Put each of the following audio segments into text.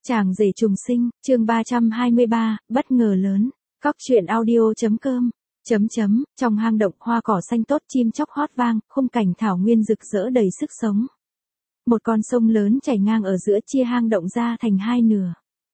Chàng rể trùng sinh, chương 323, bất ngờ lớn. Cóc truyện audio.com. Trong hang động hoa cỏ xanh tốt chim chóc hót vang, khung cảnh thảo nguyên rực rỡ đầy sức sống. Một con sông lớn chảy ngang ở giữa chia hang động ra thành hai nửa.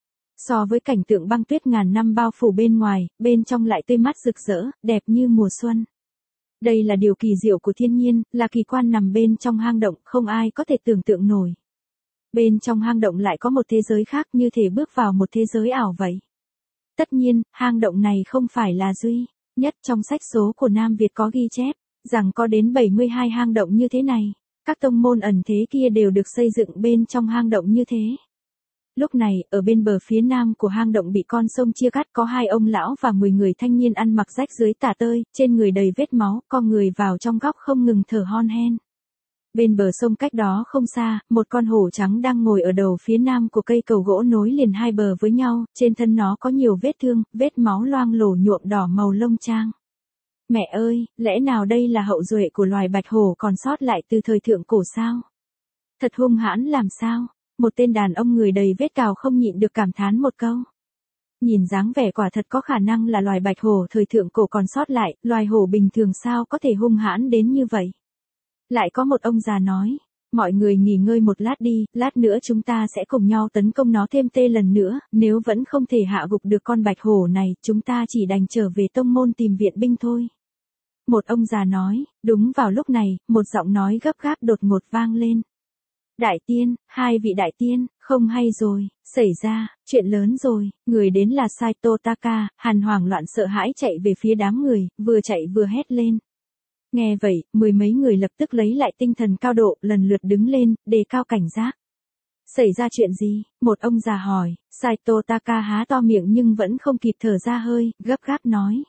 So với cảnh tượng băng tuyết ngàn năm bao phủ bên ngoài, bên trong lại tươi mát rực rỡ, đẹp như mùa xuân. Đây là điều kỳ diệu của thiên nhiên, là kỳ quan nằm bên trong hang động, không ai có thể tưởng tượng nổi. Bên trong hang động lại có một thế giới khác, như thể bước vào một thế giới ảo vậy. Tất nhiên, hang động này không phải là duy nhất. Trong sách số của Nam Việt có ghi chép rằng có đến 72 hang động như thế này. Các tông môn ẩn thế kia đều được xây dựng bên trong hang động như thế. Lúc này, ở bên bờ phía nam của hang động bị con sông chia cắt, có 2 ông lão và 10 người thanh niên ăn mặc rách rưới tả tơi, trên người đầy vết máu, co người vào trong góc không ngừng thở hon hen. Bên bờ sông cách đó không xa, một con hổ trắng đang ngồi ở đầu phía nam của cây cầu gỗ nối liền hai bờ với nhau, trên thân nó có nhiều vết thương, vết máu loang lổ nhuộm đỏ màu lông trang. Mẹ ơi, lẽ nào đây là hậu duệ của loài bạch hổ còn sót lại từ thời thượng cổ sao? Thật hung hãn làm sao? Một tên đàn ông người đầy vết cào không nhịn được cảm thán một câu. Nhìn dáng vẻ quả thật có khả năng là loài bạch hổ thời thượng cổ còn sót lại, loài hổ bình thường sao có thể hung hãn đến như vậy? Lại có một ông già nói, mọi người nghỉ ngơi một lát đi, lát nữa chúng ta sẽ cùng nhau tấn công nó thêm tê lần nữa, nếu vẫn không thể hạ gục được con bạch hổ này, chúng ta chỉ đành trở về tông môn tìm viện binh thôi. Một ông già nói, đúng vào lúc này, một giọng nói gấp gáp đột ngột vang lên. Đại tiên, 2 vị đại tiên, không hay rồi, xảy ra, chuyện lớn rồi, người đến là Saito Taka. Hàn hoảng loạn sợ hãi chạy về phía đám người, vừa chạy vừa hét lên. Nghe vậy, 10 mấy người lập tức lấy lại tinh thần cao độ, lần lượt đứng lên, đề cao cảnh giác. Xảy ra chuyện gì? Một ông già hỏi. Saito Taka há to miệng nhưng vẫn không kịp thở ra hơi, gấp gáp nói.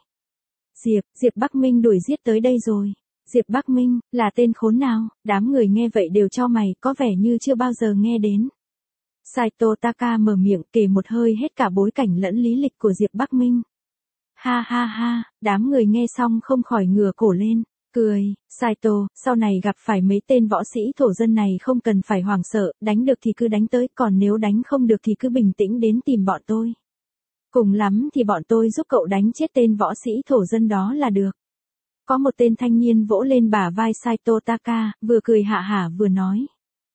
Diệp Bắc Minh đuổi giết tới đây rồi. Diệp Bắc Minh, là tên khốn nào? Đám người nghe vậy đều chau mày, có vẻ như chưa bao giờ nghe đến. Saito Taka mở miệng kể một hơi hết cả bối cảnh lẫn lý lịch của Diệp Bắc Minh. Ha ha ha, đám người nghe xong không khỏi ngửa cổ lên. Cười, Saito, sau này gặp phải mấy tên võ sĩ thổ dân này không cần phải hoảng sợ, đánh được thì cứ đánh tới, còn nếu đánh không được thì cứ bình tĩnh đến tìm bọn tôi. Cùng lắm thì bọn tôi giúp cậu đánh chết tên võ sĩ thổ dân đó là được. Có một tên thanh niên vỗ lên bả vai Saito Taka, vừa cười hạ hả vừa nói.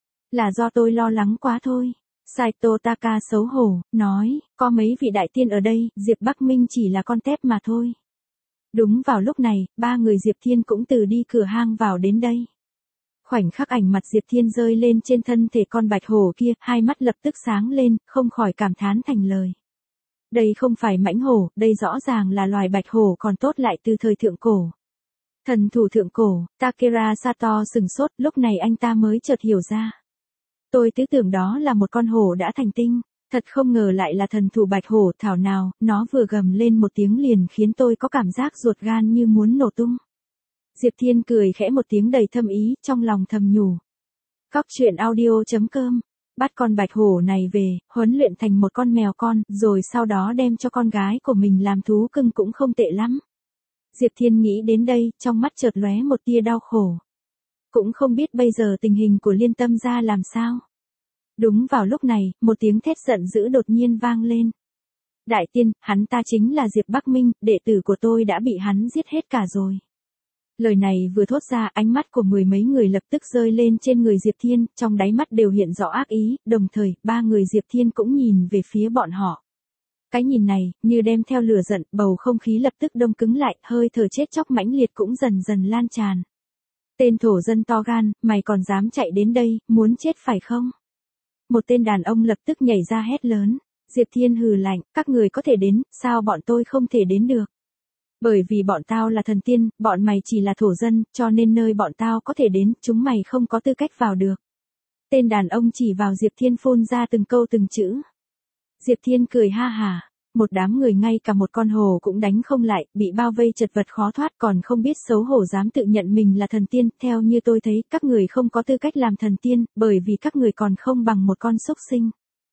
Là do tôi lo lắng quá thôi. Saito Taka xấu hổ, nói, có mấy vị đại tiên ở đây, Diệp Bắc Minh chỉ là con tép mà thôi. Đúng vào lúc này, 3 người Diệp Thiên cũng từ đi cửa hang vào đến đây. Khoảnh khắc ảnh mặt Diệp Thiên rơi lên trên thân thể con bạch hổ kia, hai mắt lập tức sáng lên, không khỏi cảm thán thành lời. Đây không phải mãnh hổ, đây rõ ràng là loài bạch hổ còn tốt lại từ thời thượng cổ. Thần thủ thượng cổ, Takera Sato sừng sốt, lúc này anh ta mới chợt hiểu ra. Tôi cứ tưởng đó là một con hổ đã thành tinh. Thật không ngờ lại là thần thủ bạch hổ, thảo nào, nó vừa gầm lên một tiếng liền khiến tôi có cảm giác ruột gan như muốn nổ tung. Diệp Thiên cười khẽ một tiếng đầy thâm ý, trong lòng thầm nhủ. Cóc truyện audio.com. Bắt con bạch hổ này về, huấn luyện thành một con mèo con, rồi sau đó đem cho con gái của mình làm thú cưng cũng không tệ lắm. Diệp Thiên nghĩ đến đây, trong mắt chợt lóe một tia đau khổ. Cũng không biết bây giờ tình hình của Liên Tâm gia làm sao. Đúng vào lúc này, một tiếng thét giận dữ đột nhiên vang lên. Đại tiên, hắn ta chính là Diệp Bắc Minh, đệ tử của tôi đã bị hắn giết hết cả rồi. Lời này vừa thốt ra, ánh mắt của 10 mấy người lập tức rơi lên trên người Diệp Thiên, trong đáy mắt đều hiện rõ ác ý, đồng thời, 3 người Diệp Thiên cũng nhìn về phía bọn họ. Cái nhìn này, như đem theo lửa giận, bầu không khí lập tức đông cứng lại, hơi thở chết chóc mãnh liệt cũng dần dần lan tràn. Tên thổ dân to gan, mày còn dám chạy đến đây, muốn chết phải không? Một tên đàn ông lập tức nhảy ra hét lớn. Diệp Thiên hừ lạnh, các người có thể đến, sao bọn tôi không thể đến được? Bởi vì bọn tao là thần tiên, bọn mày chỉ là thổ dân, cho nên nơi bọn tao có thể đến, chúng mày không có tư cách vào được. Tên đàn ông chỉ vào Diệp Thiên phun ra từng câu từng chữ. Diệp Thiên cười ha hả. Một đám người ngay cả một con hổ cũng đánh không lại, bị bao vây chật vật khó thoát, còn không biết xấu hổ dám tự nhận mình là thần tiên. Theo như tôi thấy, các người không có tư cách làm thần tiên, bởi vì các người còn không bằng một con súc sinh.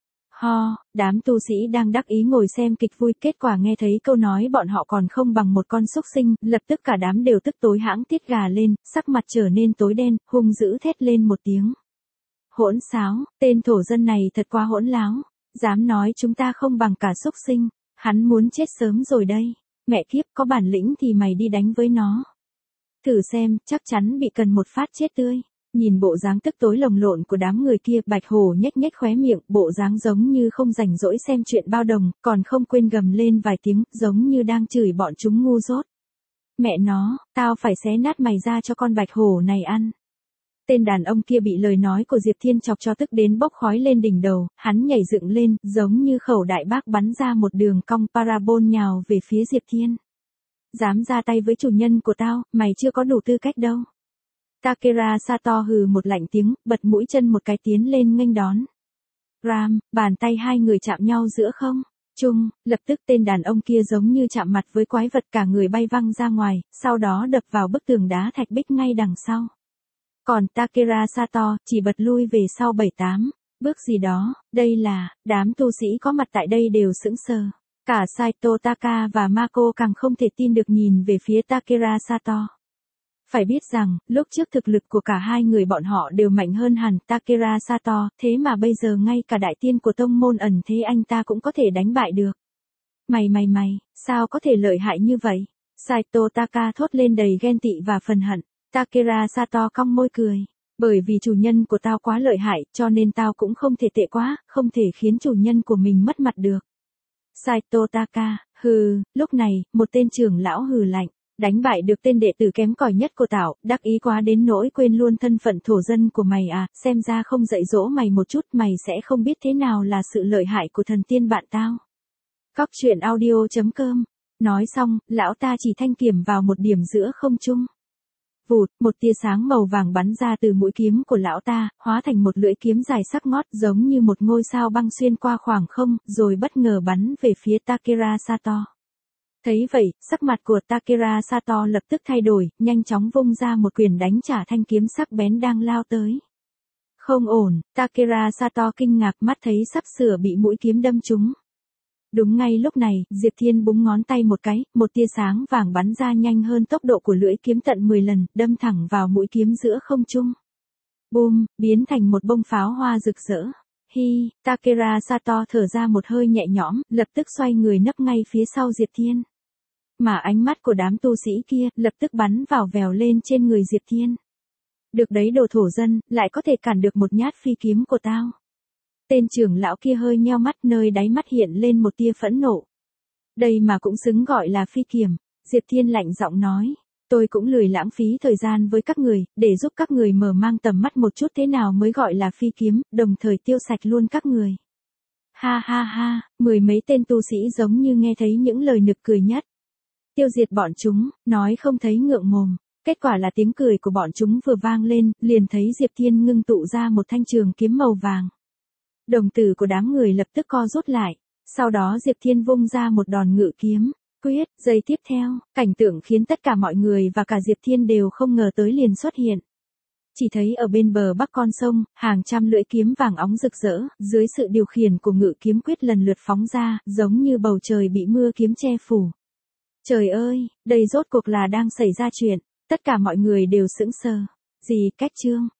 Ho, đám tu sĩ đang đắc ý ngồi xem kịch vui, kết quả nghe thấy câu nói bọn họ còn không bằng một con súc sinh, lập tức cả đám đều tức tối hãng tiết gà lên, sắc mặt trở nên tối đen, hung dữ thét lên một tiếng. Hỗn xáo, tên thổ dân này thật quá hỗn láo. Dám nói chúng ta không bằng cả súc sinh, hắn muốn chết sớm rồi đây. Mẹ kiếp, có bản lĩnh thì mày đi đánh với nó. Thử xem, chắc chắn bị cần một phát chết tươi. Nhìn bộ dáng tức tối lồng lộn của đám người kia, Bạch Hổ nhếch nhếch khóe miệng, bộ dáng giống như không rảnh rỗi xem chuyện bao đồng, còn không quên gầm lên vài tiếng, giống như đang chửi bọn chúng ngu dốt. Mẹ nó, tao phải xé nát mày ra cho con Bạch Hổ này ăn. Tên đàn ông kia bị lời nói của Diệp Thiên chọc cho tức đến bốc khói lên đỉnh đầu, hắn nhảy dựng lên, giống như khẩu đại bác bắn ra một đường cong parabol nhào về phía Diệp Thiên. Dám ra tay với chủ nhân của tao, mày chưa có đủ tư cách đâu. Takera Sato hừ một lạnh tiếng, bật mũi chân một cái tiến lên nghênh đón. Ram, bàn tay hai người chạm nhau giữa không trung, lập tức tên đàn ông kia giống như chạm mặt với quái vật, cả người bay văng ra ngoài, sau đó đập vào bức tường đá thạch bích ngay đằng sau. Còn Takera Sato chỉ bật lui về sau 7-8 bước gì đó. Đây là, đám tu sĩ có mặt tại đây đều sững sờ. Cả Saito Taka và Mako càng không thể tin được nhìn về phía Takera Sato. Phải biết rằng, lúc trước thực lực của cả hai người bọn họ đều mạnh hơn hẳn Takera Sato, thế mà bây giờ ngay cả đại tiên của tông môn ẩn thế anh ta cũng có thể đánh bại được. Mày, sao có thể lợi hại như vậy? Saito Taka thốt lên đầy ghen tị và phần hận. Takera Sato cong môi cười. Bởi vì chủ nhân của tao quá lợi hại, cho nên tao cũng không thể tệ quá, không thể khiến chủ nhân của mình mất mặt được. Saito Taka, hừ, lúc này, một tên trưởng lão hừ lạnh. Đánh bại được tên đệ tử kém cỏi nhất của tao, đắc ý quá đến nỗi quên luôn thân phận thổ dân của mày à, xem ra không dạy dỗ mày một chút mày sẽ không biết thế nào là sự lợi hại của thần tiên bạn tao. Cóc truyện audio.com. Nói xong, lão ta chỉ thanh kiếm vào một điểm giữa không trung. Vụt, một tia sáng màu vàng bắn ra từ mũi kiếm của lão ta, hóa thành một lưỡi kiếm dài sắc ngót giống như một ngôi sao băng xuyên qua khoảng không, rồi bất ngờ bắn về phía Takera Sato. Thấy vậy, sắc mặt của Takera Sato lập tức thay đổi, nhanh chóng vung ra một quyền đánh trả thanh kiếm sắc bén đang lao tới. Không ổn, Takera Sato kinh ngạc mắt thấy sắp sửa bị mũi kiếm đâm trúng. Đúng ngay lúc này, Diệp Thiên búng ngón tay một cái, một tia sáng vàng bắn ra nhanh hơn tốc độ của lưỡi kiếm tận 10 lần, đâm thẳng vào mũi kiếm giữa không trung. Boom, biến thành một bông pháo hoa rực rỡ. Hi, Takera Sato thở ra một hơi nhẹ nhõm, lập tức xoay người nấp ngay phía sau Diệp Thiên. Mà ánh mắt của đám tu sĩ kia, lập tức bắn vào vèo lên trên người Diệp Thiên. Được đấy đồ thổ dân, lại có thể cản được một nhát phi kiếm của tao. Tên trưởng lão kia hơi nheo mắt, nơi đáy mắt hiện lên một tia phẫn nộ. Đây mà cũng xứng gọi là phi kiếm. Diệp Thiên lạnh giọng nói. Tôi cũng lười lãng phí thời gian với các người, để giúp các người mở mang tầm mắt một chút thế nào mới gọi là phi kiếm, đồng thời tiêu sạch luôn các người. Ha ha ha, mười mấy tên tu sĩ giống như nghe thấy những lời nực cười nhất. Tiêu diệt bọn chúng, nói không thấy ngượng mồm. Kết quả là tiếng cười của bọn chúng vừa vang lên, liền thấy Diệp Thiên ngưng tụ ra một thanh trường kiếm màu vàng. Đồng tử của đám người lập tức co rút lại. Sau đó Diệp Thiên vung ra một đòn ngự kiếm. Quyết, giây tiếp theo, cảnh tượng khiến tất cả mọi người và cả Diệp Thiên đều không ngờ tới liền xuất hiện. Chỉ thấy ở bên bờ bắc con sông, hàng trăm lưỡi kiếm vàng óng rực rỡ, dưới sự điều khiển của ngự kiếm quyết lần lượt phóng ra, giống như bầu trời bị mưa kiếm che phủ. Trời ơi, đây rốt cuộc là đang xảy ra chuyện, tất cả mọi người đều sững sờ. Gì, cách chương,